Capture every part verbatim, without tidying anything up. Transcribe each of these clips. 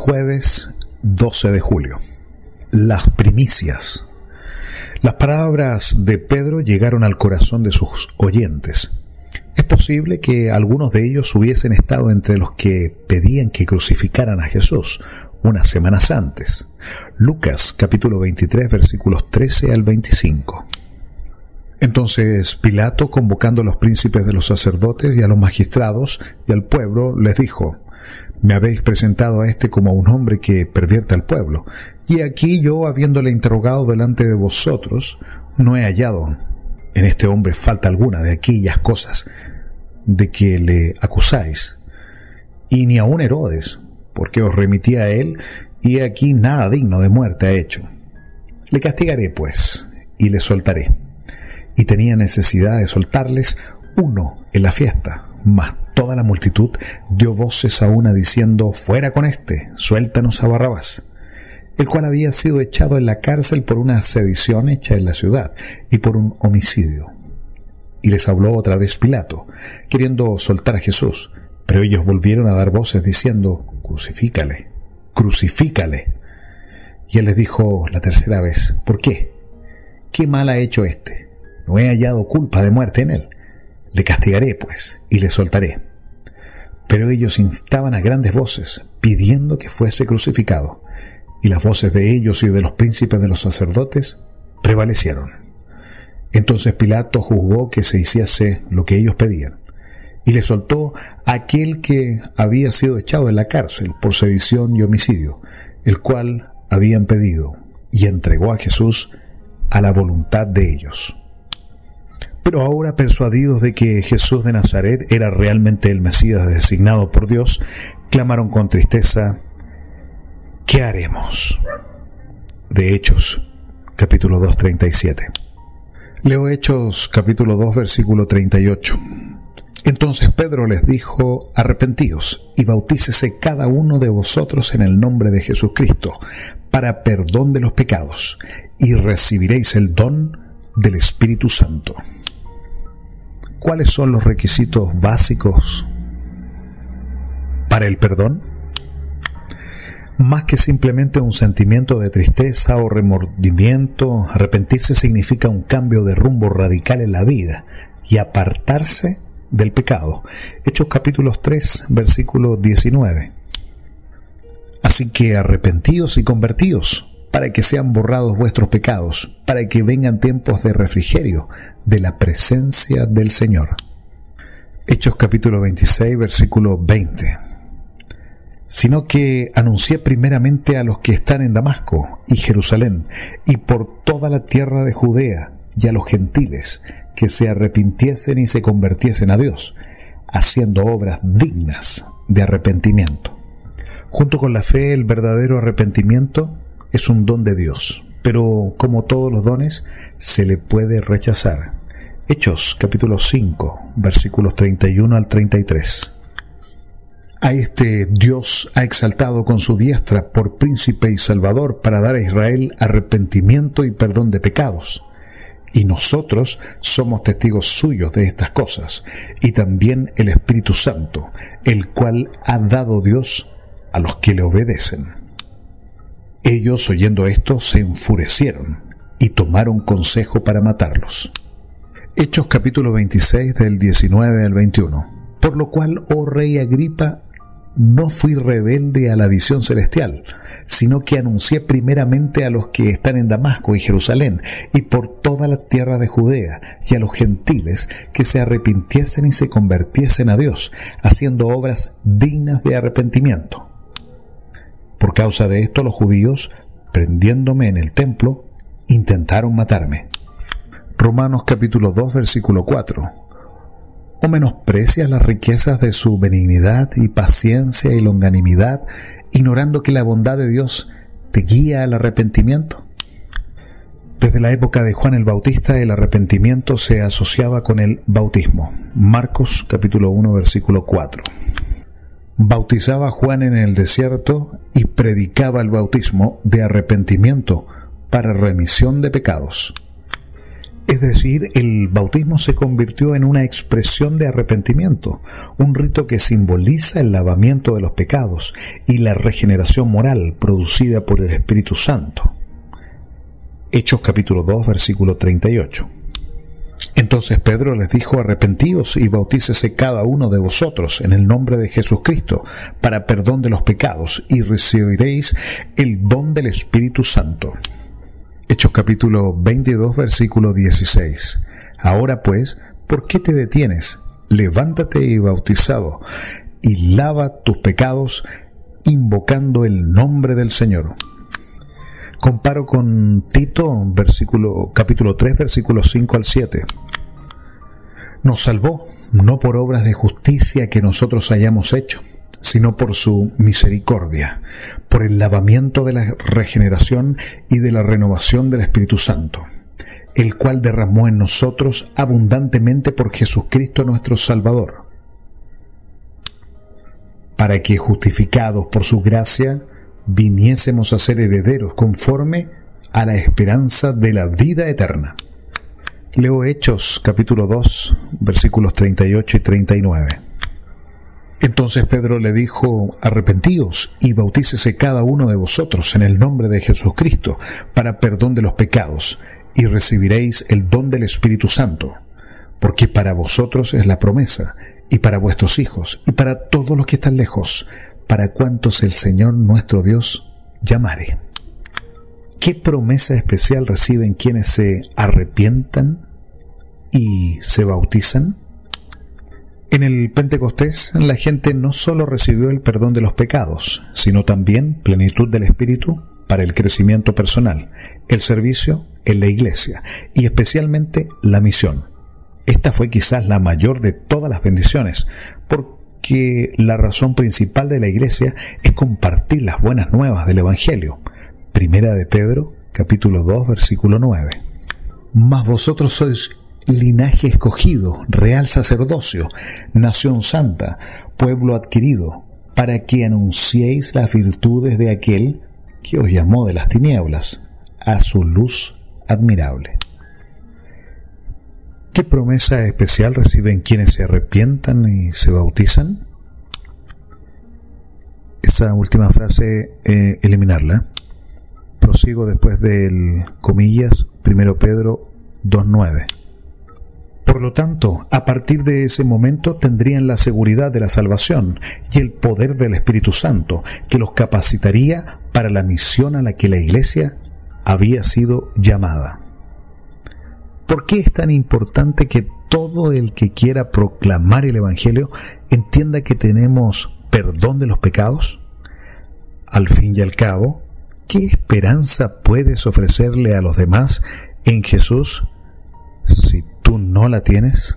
Jueves doce de julio. Las primicias. Las palabras de Pedro llegaron al corazón de sus oyentes. Es posible que algunos de ellos hubiesen estado entre los que pedían que crucificaran a Jesús unas semanas antes. Lucas capítulo veintitrés versículos trece al veinticinco. Entonces Pilato, convocando a los príncipes de los sacerdotes y a los magistrados y al pueblo, les dijo: me habéis presentado a este como a un hombre que pervierte al pueblo, y aquí yo, habiéndole interrogado delante de vosotros, no he hallado en este hombre falta alguna de aquellas cosas de que le acusáis, y ni aun Herodes, porque os remití a él, y aquí nada digno de muerte ha hecho. Le castigaré, pues, y le soltaré. Y tenía necesidad de soltarles uno en la fiesta, mas toda la multitud dio voces a una diciendo: fuera con éste, suéltanos a Barrabás, el cual había sido echado en la cárcel por una sedición hecha en la ciudad y por un homicidio. Y les habló otra vez Pilato, queriendo soltar a Jesús, pero ellos volvieron a dar voces diciendo: crucifícale, crucifícale. Y él les dijo la tercera vez: ¿por qué? ¿Qué mal ha hecho éste? No he hallado culpa de muerte en él. Le castigaré, pues, y le soltaré. Pero ellos instaban a grandes voces, pidiendo que fuese crucificado, y las voces de ellos y de los príncipes de los sacerdotes prevalecieron. Entonces Pilato juzgó que se hiciese lo que ellos pedían, y le soltó a aquel que había sido echado en la cárcel por sedición y homicidio, el cual habían pedido, y entregó a Jesús a la voluntad de ellos. Pero ahora, persuadidos de que Jesús de Nazaret era realmente el Mesías designado por Dios, clamaron con tristeza: ¿qué haremos? De Hechos, capítulo dos, treinta y siete. Leo Hechos, capítulo dos, versículo treinta y ocho. Entonces Pedro les dijo: arrepentíos y bautícese cada uno de vosotros en el nombre de Jesucristo para perdón de los pecados, y recibiréis el don del Espíritu Santo. ¿Cuáles son los requisitos básicos para el perdón? Más que simplemente un sentimiento de tristeza o remordimiento, arrepentirse significa un cambio de rumbo radical en la vida y apartarse del pecado. Hechos capítulo tres, versículo diecinueve. Así que arrepentíos y convertíos, para que sean borrados vuestros pecados, para que vengan tiempos de refrigerio de la presencia del Señor. Hechos capítulo veintiséis, versículo veinte. Sino que anuncié primeramente a los que están en Damasco y Jerusalén, y por toda la tierra de Judea, y a los gentiles, que se arrepintiesen y se convirtiesen a Dios, haciendo obras dignas de arrepentimiento. Junto con la fe, el verdadero arrepentimiento es un don de Dios, pero como todos los dones, se le puede rechazar. Hechos capítulo cinco, versículos treinta y uno al treinta y tres. A este Dios ha exaltado con su diestra por príncipe y salvador para dar a Israel arrepentimiento y perdón de pecados. Y nosotros somos testigos suyos de estas cosas, y también el Espíritu Santo, el cual ha dado Dios a los que le obedecen. Ellos, oyendo esto, se enfurecieron y tomaron consejo para matarlos. Hechos capítulo veintiséis, del diecinueve al veintiuno. Por lo cual, oh rey Agripa, no fui rebelde a la visión celestial, sino que anuncié primeramente a los que están en Damasco y Jerusalén, y por toda la tierra de Judea, y a los gentiles, que se arrepintiesen y se convirtiesen a Dios, haciendo obras dignas de arrepentimiento. Por causa de esto, los judíos, prendiéndome en el templo, intentaron matarme. Romanos capítulo dos, versículo cuatro. ¿O menosprecias las riquezas de su benignidad y paciencia y longanimidad, ignorando que la bondad de Dios te guía al arrepentimiento? Desde la época de Juan el Bautista, el arrepentimiento se asociaba con el bautismo. Marcos capítulo uno, versículo cuatro. Bautizaba a Juan en el desierto y predicaba el bautismo de arrepentimiento para remisión de pecados. Es decir, el bautismo se convirtió en una expresión de arrepentimiento, un rito que simboliza el lavamiento de los pecados y la regeneración moral producida por el Espíritu Santo. Hechos capítulo dos, versículo treinta y ocho. Entonces Pedro les dijo: arrepentíos y bautícese cada uno de vosotros en el nombre de Jesucristo para perdón de los pecados, y recibiréis el don del Espíritu Santo. Hechos capítulo veintidós, versículo dieciséis. Ahora pues, ¿por qué te detienes? Levántate y bautizado, y lava tus pecados, invocando el nombre del Señor. Comparo con Tito, versículo, capítulo tres, versículos cinco al siete. Nos salvó, no por obras de justicia que nosotros hayamos hecho, sino por su misericordia, por el lavamiento de la regeneración y de la renovación del Espíritu Santo, el cual derramó en nosotros abundantemente por Jesucristo nuestro Salvador, para que, justificados por su gracia, viniésemos a ser herederos conforme a la esperanza de la vida eterna. Leo Hechos capítulo dos, versículos treinta y ocho y treinta y nueve. Entonces Pedro le dijo: arrepentíos y bautícese cada uno de vosotros en el nombre de Jesucristo para perdón de los pecados, y recibiréis el don del Espíritu Santo, porque para vosotros es la promesa, y para vuestros hijos, y para todos los que están lejos, para cuantos el Señor nuestro Dios llamare. ¿Qué promesa especial reciben quienes se arrepientan y se bautizan? En el Pentecostés, la gente no solo recibió el perdón de los pecados, sino también plenitud del Espíritu para el crecimiento personal, el servicio en la iglesia y especialmente la misión. Esta fue quizás la mayor de todas las bendiciones, porque la razón principal de la iglesia es compartir las buenas nuevas del Evangelio. Primera de Pedro, capítulo dos, versículo nueve. Mas vosotros sois linaje escogido, real sacerdocio, nación santa, pueblo adquirido, para que anunciéis las virtudes de aquel que os llamó de las tinieblas a su luz admirable. ¿Qué promesa especial reciben quienes se arrepientan y se bautizan? Esa última frase, eh, eliminarla. Prosigo después del comillas, primera Pedro dos nueve. Por lo tanto, a partir de ese momento tendrían la seguridad de la salvación y el poder del Espíritu Santo, que los capacitaría para la misión a la que la Iglesia había sido llamada. ¿Por qué es tan importante que todo el que quiera proclamar el Evangelio entienda que tenemos perdón de los pecados? Al fin y al cabo, ¿qué esperanza puedes ofrecerle a los demás en Jesús si tú no la tienes?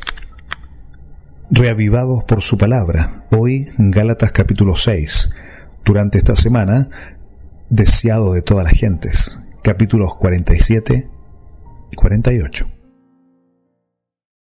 Reavivados por su palabra, hoy Gálatas capítulo seis, durante esta semana, deseado de todas las gentes, capítulos cuarenta y siete y cuarenta y ocho.